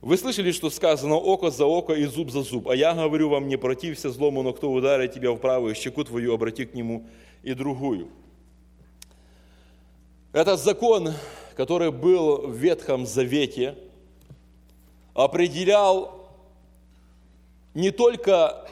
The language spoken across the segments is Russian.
Вы слышали, что сказано око за око и зуб за зуб, а я говорю вам, не протився злому, но кто ударит тебя в правую щеку твою, обрати к нему и другую. Этот закон, который был в Ветхом Завете, определял не только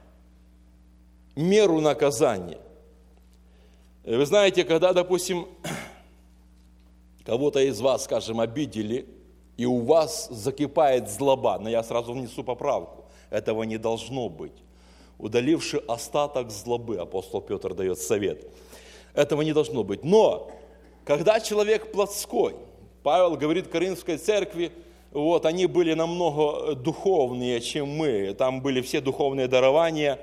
меру наказания. Вы знаете, когда, допустим, кого-то из вас, скажем, обидели, и у вас закипает злоба, но я сразу внесу поправку, этого не должно быть. Удаливши остаток злобы, апостол Петр дает совет, этого не должно быть. Но, когда человек плотской, Павел говорит Коринфской церкви, они были намного духовнее, чем мы, там были все духовные дарования,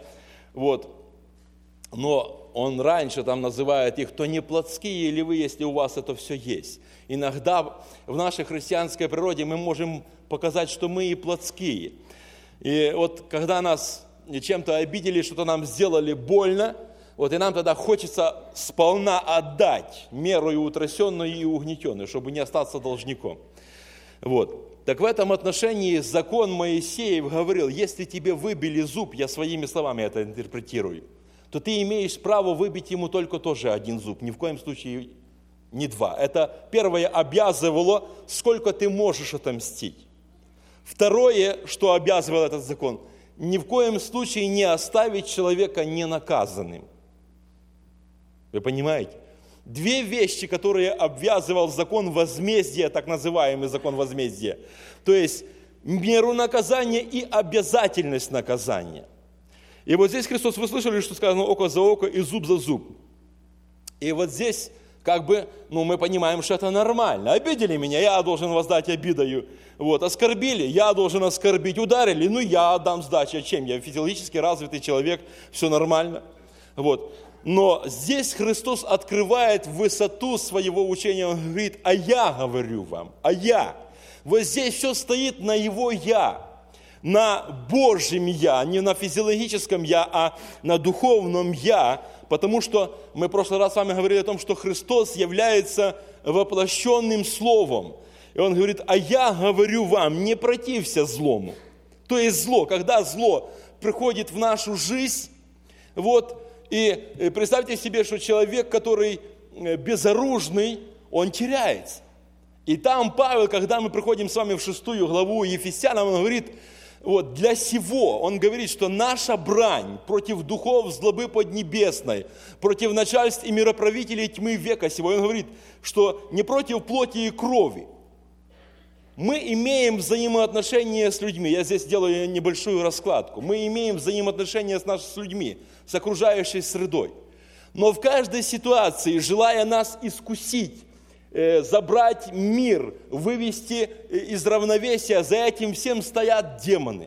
но он раньше там называет их, то не плотские ли вы, если у вас это все есть. Иногда в нашей христианской природе мы можем показать, что мы и плотские. И когда нас чем-то обидели, что-то нам сделали больно, и нам тогда хочется сполна отдать мерою утрясенную и угнетенную, чтобы не остаться должником. Так в этом отношении закон Моисеев говорил, если тебе выбили зуб, я своими словами это интерпретирую, то ты имеешь право выбить ему только тоже один зуб, ни в коем случае не два. Это первое обязывало, сколько ты можешь отомстить. Второе, что обязывал этот закон, ни в коем случае не оставить человека ненаказанным. Вы понимаете? Две вещи, которые обвязывал закон возмездия, так называемый закон возмездия. То есть меру наказания и обязательность наказания. И здесь Христос, вы слышали, что сказано око за око и зуб за зуб. И здесь мы понимаем, что это нормально. Обидели меня, я должен воздать обидою. Оскорбили, я должен оскорбить. Ударили, я отдам сдачу. Чем? Я физиологически развитый человек, все нормально. Но здесь Христос открывает высоту своего учения. Он говорит, а я говорю вам, а я. Здесь все стоит на Его «я», на Божьем «я», не на физиологическом «я», а на духовном «я», потому что мы в прошлый раз с вами говорили о том, что Христос является воплощенным Словом. И Он говорит, а я говорю вам, не протився злому. То есть зло, когда зло приходит в нашу жизнь, и представьте себе, что человек, который безоружный, он теряется. И там Павел, когда мы приходим с вами в 6 главу Ефесянам, он говорит, для сего, он говорит, что наша брань против духов злобы поднебесной, против начальств и мироправителей тьмы века сего, он говорит, что не против плоти и крови. Мы имеем взаимоотношения с людьми. Я здесь делаю небольшую раскладку. Мы имеем взаимоотношения с людьми, с окружающей средой. Но в каждой ситуации, желая нас искусить, забрать мир, вывести из равновесия, за этим всем стоят демоны.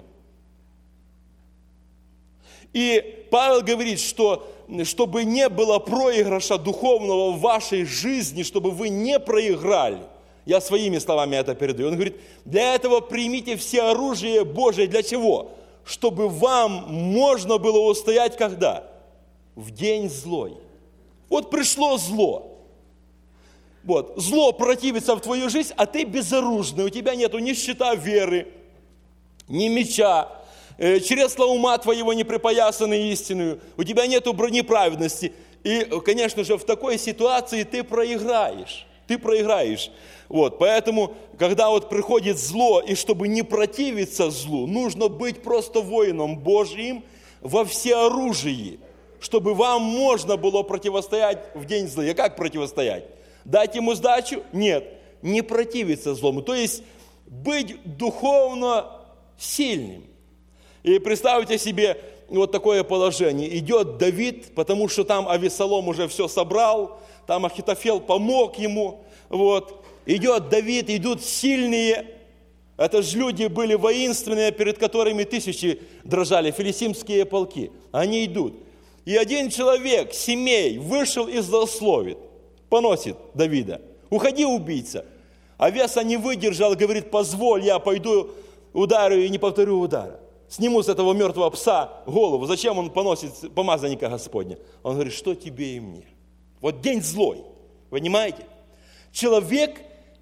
И Павел говорит, что чтобы не было проигрыша духовного в вашей жизни, чтобы вы не проиграли, я своими словами это передаю. Он говорит, для этого примите все оружие Божие. Для чего? Чтобы вам можно было устоять когда? В день злой. Пришло зло. Зло противится в твою жизнь, а ты безоружный. У тебя нету ни щита веры, ни меча. Чресла ума твоего не припоясаны истинную. У тебя нету брони праведности. И, конечно же, в такой ситуации ты проиграешь. Поэтому, когда приходит зло, и чтобы не противиться злу, нужно быть просто воином Божьим во всеоружии, чтобы вам можно было противостоять в день зла. И как противостоять? Дать ему сдачу? Нет. Не противиться злому. То есть, быть духовно сильным. И представьте себе такое положение. Идет Давид, потому что там Авесолом уже все собрал, там Ахитофел помог ему, Идет Давид, идут сильные, это же люди были воинственные, перед которыми тысячи дрожали, филистимские полки. Они идут. И один человек, Семей, вышел и злословит, поносит Давида. Уходи, убийца. Авеса не выдержал, говорит, позволь, я пойду ударю и не повторю удара. Сниму с этого мертвого пса голову. Зачем он поносит помазанника Господня? Он говорит, что тебе и мне? День злой. Понимаете? Человек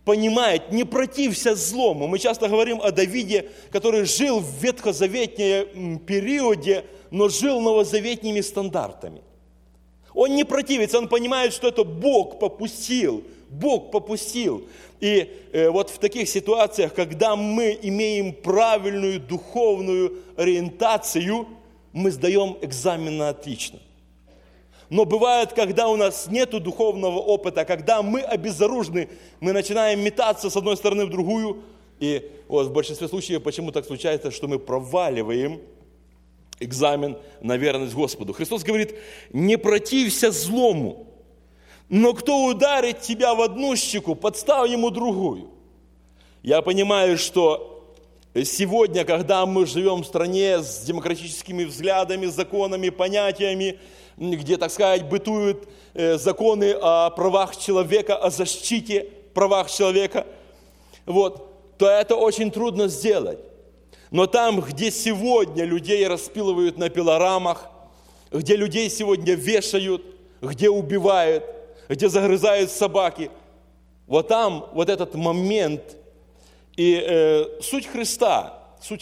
понимает, не протився злому. Мы часто говорим о Давиде, который жил в ветхозаветном периоде, но жил новозаветными стандартами. Он не противится, он понимает, что это Бог попустил. Бог попустил. И вот в таких ситуациях, когда мы имеем правильную духовную ориентацию, мы сдаем экзамен на отлично. Но бывает, когда у нас нет духовного опыта, когда мы обезоружены, мы начинаем метаться с одной стороны в другую. И вот в большинстве случаев почему так случается, что мы проваливаем экзамен на верность Господу. Христос говорит, не протився злому, но кто ударит тебя в одну щеку, подставь ему другую. Я понимаю, что сегодня, когда мы живем в стране с демократическими взглядами, законами, понятиями, где, так сказать, бытуют законы о правах человека, о защите правах человека, вот, то это очень трудно сделать. Но там, где сегодня людей распилывают на пилорамах, где людей сегодня вешают, где убивают, где загрызают собаки, вот там вот этот момент и суть Христа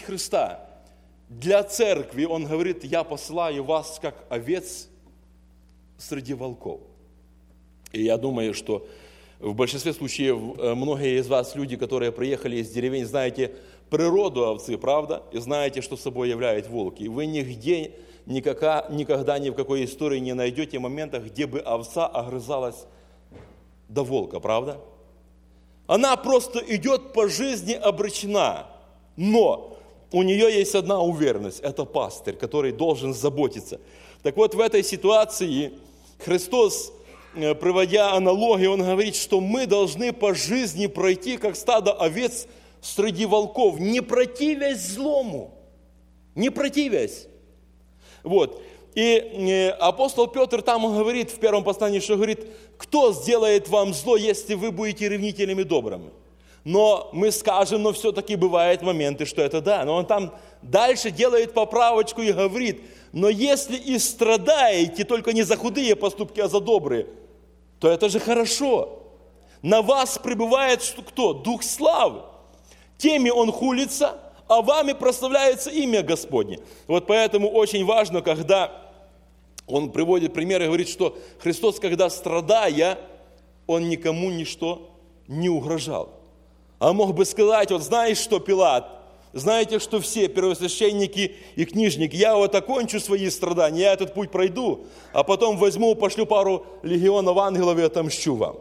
для церкви, Он говорит, я посылаю вас как овец среди волков. И я думаю, что в большинстве случаев многие из вас, люди, которые приехали из деревень, знаете природу овцы, правда? И знаете, что собой являют волки. И вы нигде, никогда ни в какой истории не найдете момента, где бы овца огрызалась до волка, правда? Она просто идет по жизни обречена, но у нее есть одна уверенность, это пастырь, который должен заботиться. Так вот, в этой ситуации Христос, приводя аналогию, Он говорит, что мы должны по жизни пройти, как стадо овец среди волков, не противясь злому, не противясь. Вот. И апостол Петр там он говорит в первом послании, что говорит, кто сделает вам зло, если вы будете ревнителями добрыми? Но мы скажем, но все-таки бывают моменты, что это да. Но он там дальше делает поправочку и говорит, но если и страдаете, только не за худые поступки, а за добрые, то это же хорошо. На вас пребывает кто? Дух славы. Теми он хулится, а вами прославляется имя Господне. Вот поэтому очень важно, когда он приводит пример и говорит, что Христос, когда страдая, он никому ничто не угрожал. А мог бы сказать, вот знаешь что, Пилат, знаете, что все первосвященники и книжники, я вот окончу свои страдания, я этот путь пройду, а потом возьму, пошлю пару легионов ангелов и отомщу вам.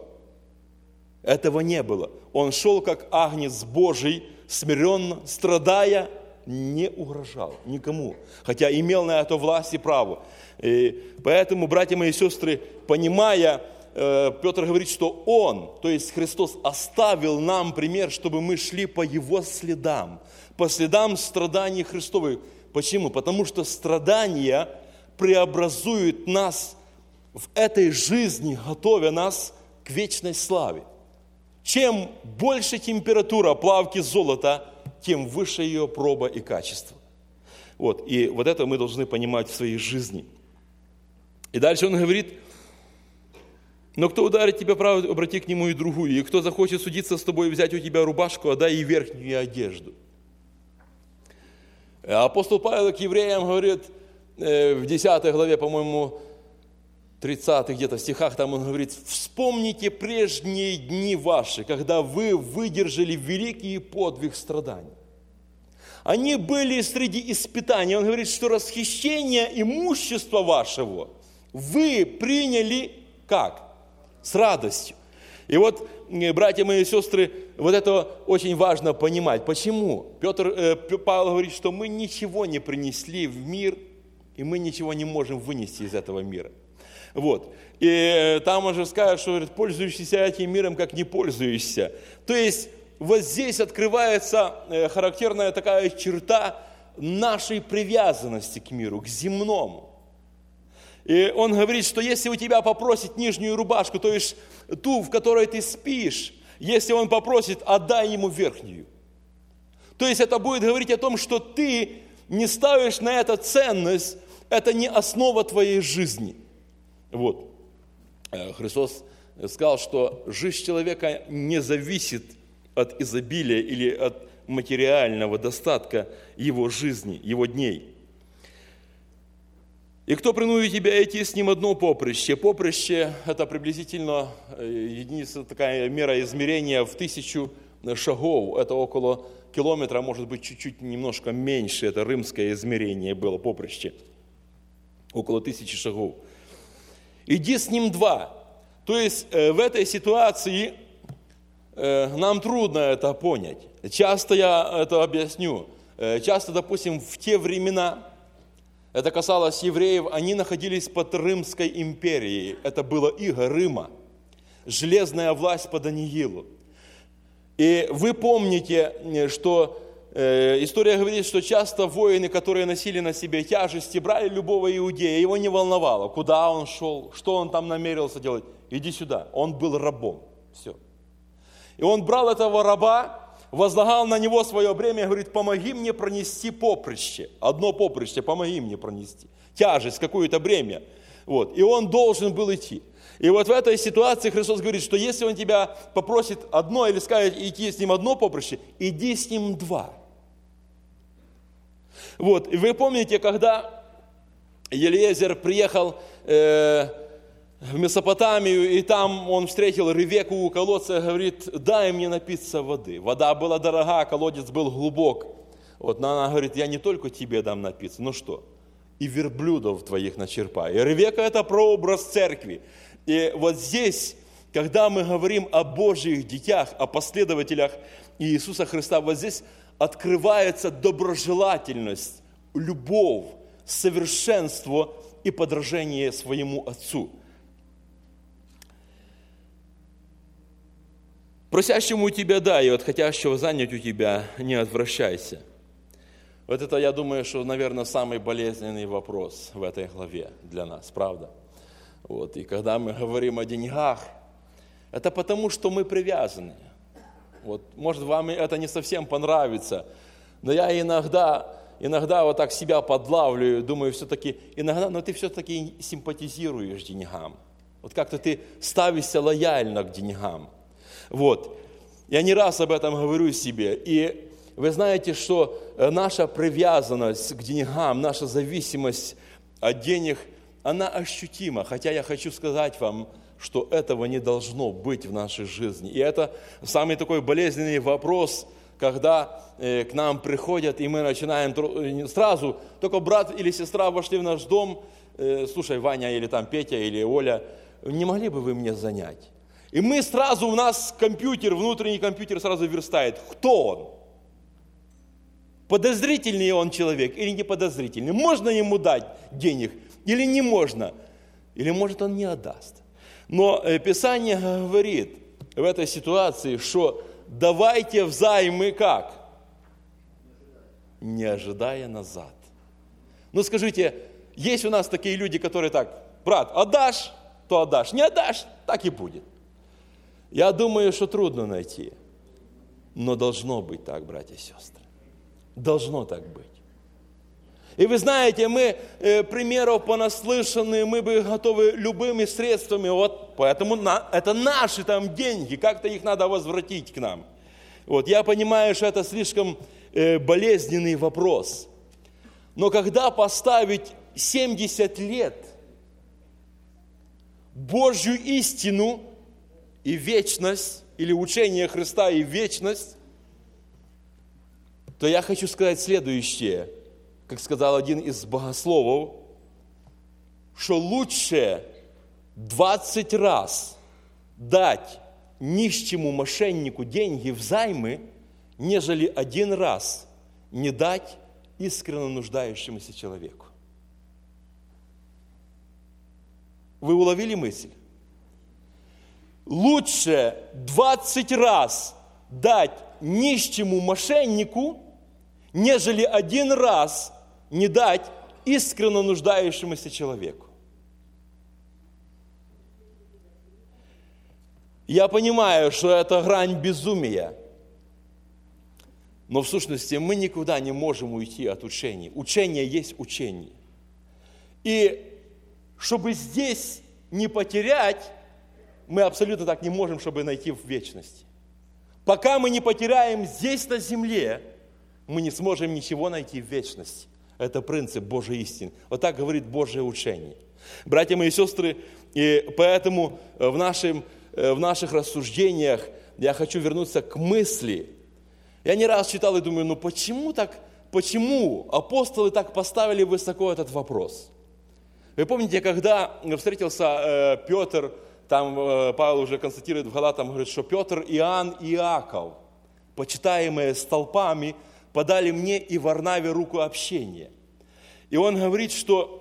Этого не было. Он шел как агнец Божий, смиренно, страдая, не угрожал никому, хотя имел на это власть и право. И поэтому, братья мои и сестры, понимая, Петр говорит, что Он, то есть Христос, оставил нам пример, чтобы мы шли по Его следам, по следам страданий Христовых. Почему? Потому что страдания преобразуют нас в этой жизни, готовя нас к вечной славе. Чем больше температура плавки золота, тем выше ее проба и качество. Вот. И вот это мы должны понимать в своей жизни. И дальше он говорит, но кто ударит тебя правой, обрати к нему и другую. И кто захочет судиться с тобой и взять у тебя рубашку, отдай ей верхнюю одежду. Апостол Павел к евреям говорит в 10 главе, по-моему, 30 где-то стихах, там он говорит, вспомните прежние дни ваши, когда вы выдержали великий подвиг страданий. Они были среди испытаний. Он говорит, что расхищение имущества вашего вы приняли как? С радостью. И вот, братья мои и сестры, вот это очень важно понимать. Почему? Павел говорит, что мы ничего не принесли в мир, и мы ничего не можем вынести из этого мира. Вот. И там он же скажет, что говорит, пользующийся этим миром, как не пользуешься. То есть вот здесь открывается характерная такая черта нашей привязанности к миру, к земному. И он говорит, что если у тебя попросит нижнюю рубашку, то есть ту, в которой ты спишь, если он попросит, отдай ему верхнюю. То есть это будет говорить о том, что ты не ставишь на это ценность, это не основа твоей жизни. Вот. Христос сказал, что жизнь человека не зависит от изобилия или от материального достатка его жизни, его дней. И кто принудит тебя идти с ним одно поприще? Поприще – это приблизительно единица, такая мера измерения в 1000 шагов. Это около километра, может быть, чуть-чуть немножко меньше. Это римское измерение было, поприще. Около 1000 шагов. Иди с ним 2. То есть в этой ситуации нам трудно это понять. Часто я это объясню. Часто, допустим, в те времена, это касалось евреев, они находились под Римской империей. Это было иго Рима, железная власть по Даниилу. И вы помните, что история говорит, что часто воины, которые носили на себе тяжести, брали любого иудея, его не волновало, куда он шел, что он там намерился делать. Иди сюда. Он был рабом. Все. И он брал этого раба, возлагал на него свое бремя и говорит: помоги мне пронести поприще. Одно поприще, помоги мне пронести. Тяжесть, какое-то бремя. Вот. И он должен был идти. И вот в этой ситуации Христос говорит, что если он тебя попросит одно или скажет идти с ним одно поприще, иди с ним 2. Вот. И вы помните, когда Елиезер приехал в Месопотамию, и там он встретил Ревеку у колодца и говорит: дай мне напиться воды. Вода была дорога, колодец был глубок. Вот, но она говорит: я не только тебе дам напиться, ну что, и верблюдов твоих начерпаю. И Ревека – это прообраз церкви. И вот здесь, когда мы говорим о Божьих детях, о последователях Иисуса Христа, вот здесь открывается доброжелательность, любовь, совершенство и подражение своему Отцу. Просящему у тебя дай, и от хотящего занять у тебя не отвращайся. Вот это, я думаю, что, наверное, самый болезненный вопрос в этой главе для нас, правда? Вот. И когда мы говорим о деньгах, это потому, что мы привязаны. Вот. Может, вам это не совсем понравится, но я иногда вот так себя подлавливаю, думаю, все-таки, иногда, но ты все-таки симпатизируешь деньгам. Вот как-то ты ставишься лояльно к деньгам. Вот. Я не раз об этом говорю себе. И вы знаете, что наша привязанность к деньгам, наша зависимость от денег, она ощутима. Хотя я хочу сказать вам, что этого не должно быть в нашей жизни. И это самый такой болезненный вопрос, когда к нам приходят, и мы начинаем сразу, только брат или сестра вошли в наш дом: слушай, Ваня, или там Петя, или Оля, не могли бы вы мне занять? И мы сразу, у нас компьютер, внутренний компьютер сразу верстает, кто он? Подозрительный он человек или не подозрительный? Можно ему дать денег или не можно? Или может он не отдаст? Но Писание говорит в этой ситуации, что давайте взаймы как? Не ожидая назад. Ну скажите, есть у нас такие люди, которые так: брат, отдашь, то отдашь, не отдашь, так и будет. Я думаю, что трудно найти, но должно быть так, братья и сестры. Должно так быть. И вы знаете, мы примеров понаслышаны, мы бы готовы любыми средствами, вот поэтому это наши там деньги, как-то их надо возвратить к нам. Вот, я понимаю, что это слишком болезненный вопрос. Но когда поставить 70 лет Божью истину и вечность, или учение Христа и вечность, то я хочу сказать следующее, как сказал один из богословов, что лучше 20 раз дать нищему мошеннику деньги взаймы, нежели 1 раз не дать искренне нуждающемуся человеку. Вы уловили мысль? Лучше 20 раз дать нищему мошеннику, нежели 1 раз не дать искренне нуждающемуся человеку. Я понимаю, что это грань безумия, но в сущности мы никуда не можем уйти от учения. Учение есть учение. И чтобы здесь не потерять, мы абсолютно так не можем, чтобы найти в вечности. Пока мы не потеряем здесь, на земле, мы не сможем ничего найти в вечности. Это принцип Божьей истины. Вот так говорит Божье учение. Братья мои сестры, и поэтому в наших рассуждениях я хочу вернуться к мысли. Я не раз читал и думаю, почему апостолы так поставили высоко этот вопрос? Вы помните, когда встретился Петр, там Павел уже констатирует в Галатам, говорит, что Петр, Иоанн и Иаков, почитаемые столпами, подали мне и Варнаве руку общения. И он говорит, что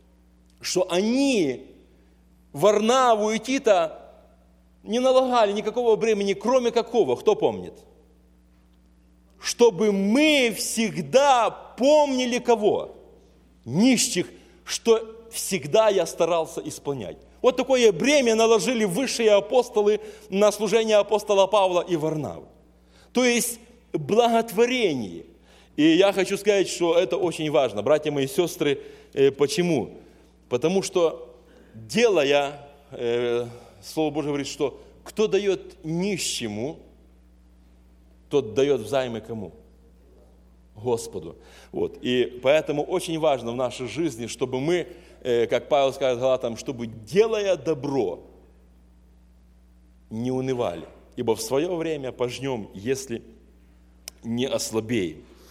они Варнаву и Тита не налагали никакого бремени, кроме какого, кто помнит? Чтобы мы всегда помнили кого? Нищих, что всегда я старался исполнять. Вот такое бремя наложили высшие апостолы на служение апостола Павла и Варнавы. То есть благотворение. И я хочу сказать, что это очень важно, братья мои сестры. Почему? Потому что делая, Слово Божие говорит, что кто дает нищему, тот дает взаймы кому? Господу. Вот. И поэтому очень важно в нашей жизни, чтобы мы, как Павел сказал Галатам, чтобы, делая добро, не унывали. Ибо в свое время пожнем, если не ослабеем.